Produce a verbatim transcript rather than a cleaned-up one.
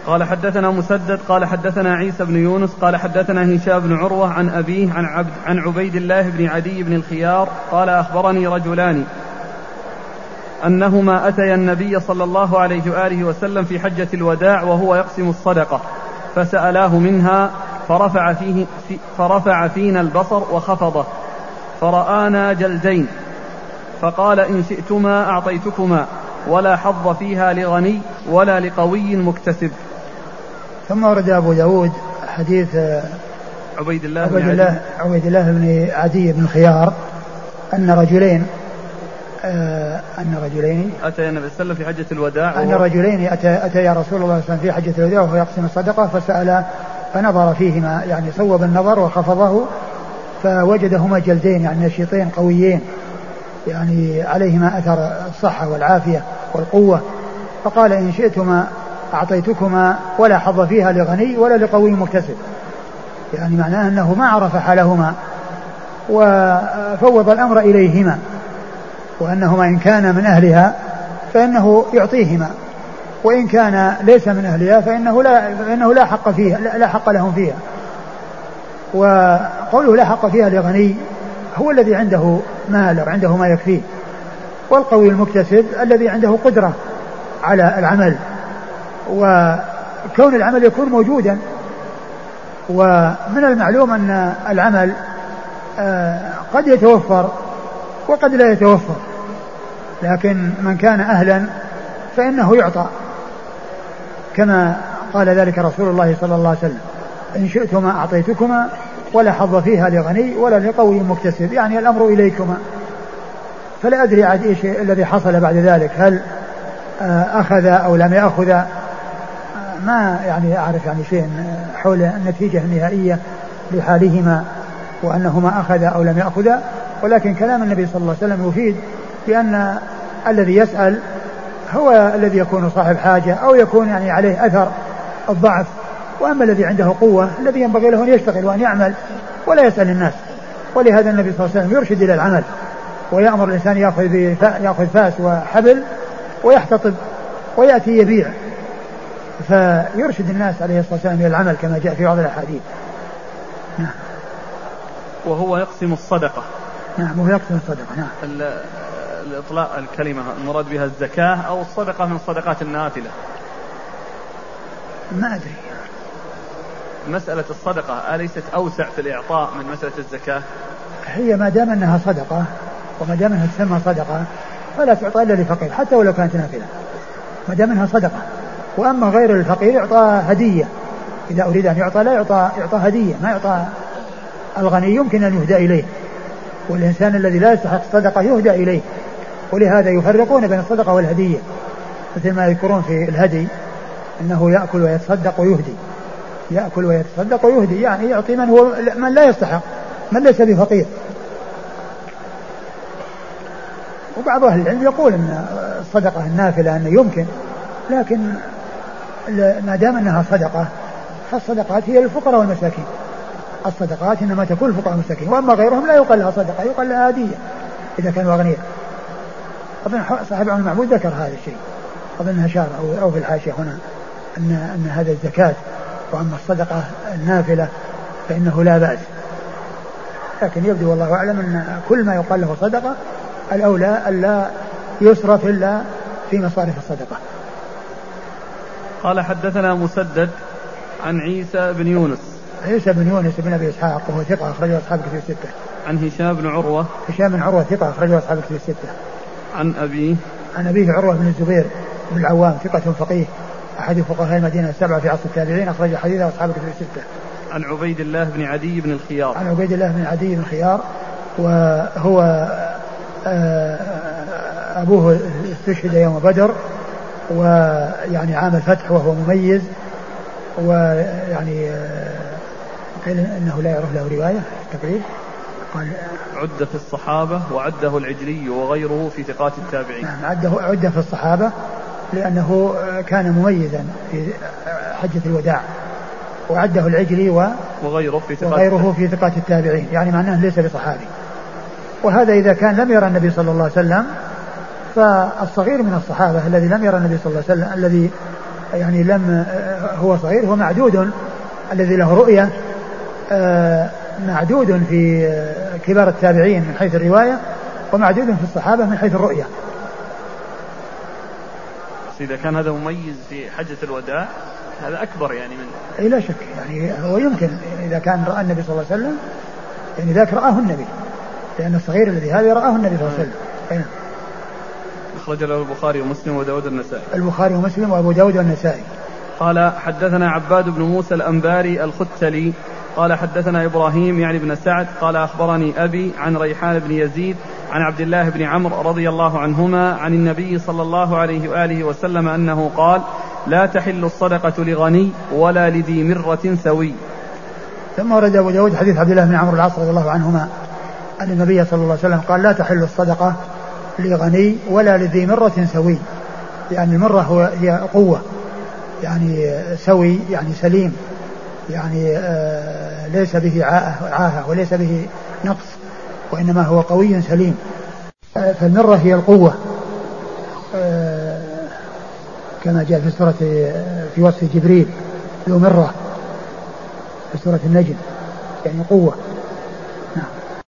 قال حدثنا مسدد قال حدثنا عيسى بن يونس قال حدثنا هشام بن عروة عن أبيه عن, عبد عن عبيد الله بن عدي بن الخيار قال أخبرني رجلان أنهما أتيا النبي صلى الله عليه وآله وسلم في حجة الوداع وهو يقسم الصدقة فسألاه منها فرفع, فيه في فرفع فينا البصر وخفضه فرآنا جلدين فقال إن شئتما أعطيتكما ولا حظ فيها لغني ولا لقوي مكتسب. ثم ورد أبو داود حديث عبيد الله, عبيد الله, عبيد الله بن عدي بن خيار أن رجلين آه أن رجلين أتى النبي صلى الله عليه وسلم في حجة الوداع أن رجلين أتى, أتى يا رسول الله صلى الله عليه وسلم في حجة الوداع وهو يقسم الصدقة فسأل فنظر فيهما يعني صوب النظر وخفضه فوجدهما جلدين يعني نشيطين قويين يعني عليهما أثر الصحة والعافية والقوة فقال إن شئتما أعطيتكما ولا حظ فيها لغني ولا لقوي مكتسب يعني معناه أنه ما عرف حالهما وفوض الأمر إليهما وأنهما إن كان من أهلها فإنه يعطيهما وإن كان ليس من أهلها فإنه لا, فإنه لا حق فيها لا حق لهم فيها. وقوله لا حق فيها لغني هو الذي عنده مال أو عنده ما يكفيه والقوي المكتسب الذي عنده قدرة على العمل وكون العمل يكون موجودا ومن المعلوم أن العمل قد يتوفر وقد لا يتوفر لكن من كان أهلا فإنه يعطى كما قال ذلك رسول الله صلى الله عليه وسلم إن شئتما أعطيتكما ولا حظ فيها لغني ولا لقوي مكتسب يعني الأمر إليكما. فلا أدري عاد إيش الذي حصل بعد ذلك هل أخذ أو لم يأخذ ما يعني أعرف يعني شيء حول النتيجة النهائية لحالهما وأنهما أخذ أو لم يأخذ ولكن كلام النبي صلى الله عليه وسلم يفيد بأن الذي يسأل هو الذي يكون صاحب حاجة أو يكون يعني عليه أثر الضعف وأما الذي عنده قوة الذي ينبغي له أن يشتغل وأن يعمل ولا يسأل الناس. ولهذا النبي صلى الله عليه وسلم يرشد إلى العمل ويأمر الإنسان يأخذ, يأخذ فاس وحبل ويحتطب ويأتي يبيع فيرشد الناس عليه الصلاة والسلام إلى العمل كما جاء في بعض الأحاديث. نعم. وهو يقسم الصدقة. نعم وهو يقسم الصدقة. نعم. الإطلاق الكلمة المراد بها الزكاة أو الصدقة من الصدقات النافلة؟ ما أدري. مسألة الصدقة أليست أوسع في الإعطاء من مسألة الزكاة؟ هي ما دام أنها صدقة وما دام أنها تسمى صدقة فلا تعطى إلا لفقير حتى ولو كانت نافلة ما دام أنها صدقة. وأما غير الفقير يعطى هدية إذا أريد أن يعطى لا يعطى, يعطى هدية ما يعطى. الغني يمكن أن يهدى إليه والإنسان الذي لا يستحق الصدقة يهدى إليه ولهذا يفرقون بين الصدقة والهدية مثل ما يذكرون في الهدي أنه يأكل ويتصدق ويهدي يأكل ويتصدق ويهدي يعني يعطي من هو من لا يستحق من ليس بفقير. وبعض أهل العلم يقول أن الصدقة النافلة أنه يمكن لكن ما دام أنها صدقة فالصدقات هي للفقراء والمساكين. الصدقات إنما تكون للفقراء والمساكين وأما غيرهم لا يقال لها صدقة يقال لها هدية إذا كانوا أغنياء. أظن صاحب عون المعبود ذكر هذا الشيء أظنها شارع أو في الحاشية هنا أن, أن هذا الزكاة وأما الصدقة النافلة فإنه لا بأس لكن يبدو والله أعلم أن كل ما يقال له صدقة الأولى ألا يصرف إلا في مصارف الصدقة. قال حدثنا مسدد عن عيسى بن يونس عيسى بن يونس بن أبي إسحاق وهو ثقة أخرجه أصحاب الكتب الستة. عن هشام بن عروة هشام بن عروة ثقة أخرجه أصحاب الكتب الستة. عن أبيه عن أبيه عروة بن الزبير بن العوام ثقة فقيه أحد فقهاء المدينة السبعة في عصر التابعين أخرج حديثه أصحاب الكتب الستة. عن عبيد الله بن عدي بن الخيار عن عبيد الله بن عدي بن الخيار وهو أبوه استشهد يوم بدر ويعني عام الفتح وهو مميز ويعني قيل إنه لا يعرف له رواية تقريب قال عد في الصحابة وعده العجلي وغيره في ثقات التابعين. نعم عده عد في الصحابة لأنه كان مميزا في حجة الوداع وعده العجلي و وغيره في ثقات وغيره في ثقات التابعين يعني معناه ليس بصحابي. وهذا إذا كان لم يرى النبي صلى الله عليه وسلم فالصغير من الصحابة الذي لم يرى النبي صلى الله عليه وسلم الذي يعني لم هو صغير هو معدود الذي له رؤية معدود في كبار التابعين من حيث الرواية ومعدود في الصحابة من حيث الرؤية. إذا كان هذا مميز في حجة الوداع هذا أكبر يعني من أي لا شك يعني هو يمكن إذا كان رأى النبي صلى الله عليه وسلم يعني ذاك رآه النبي لأن الصغير الذي هذا رآه النبي صلى الله عليه وسلم. أخرج له البخاري ومسلم وداود النسائي. البخاري ومسلم وأبو داود والنسائي. قال حدثنا عباد بن موسى الأنباري الختلي قال حدثنا إبراهيم يعني بن سعد قال أخبرني أبي عن ريحان بن يزيد عن عبد الله بن عمرو رضي الله عنهما عن النبي صلى الله عليه وآله وسلم أنه قال لا تحل الصدقة لغني ولا لذي مرة سوي. ثم ورد أبو داود حديث عبد الله بن عمرو العاص رضي الله عنهما أن النبي صلى الله عليه وسلم قال لا تحل الصدقة لغني ولا لذي مرة سوي. يعني المرة هو هي قوة يعني سوي يعني سليم يعني آه ليس به عاهة وليس به نقص وإنما هو قوي سليم. آه فالمرة هي القوة آه كما جاء في سورة في وصف جبريل ذو مرة في سورة النجم يعني قوة.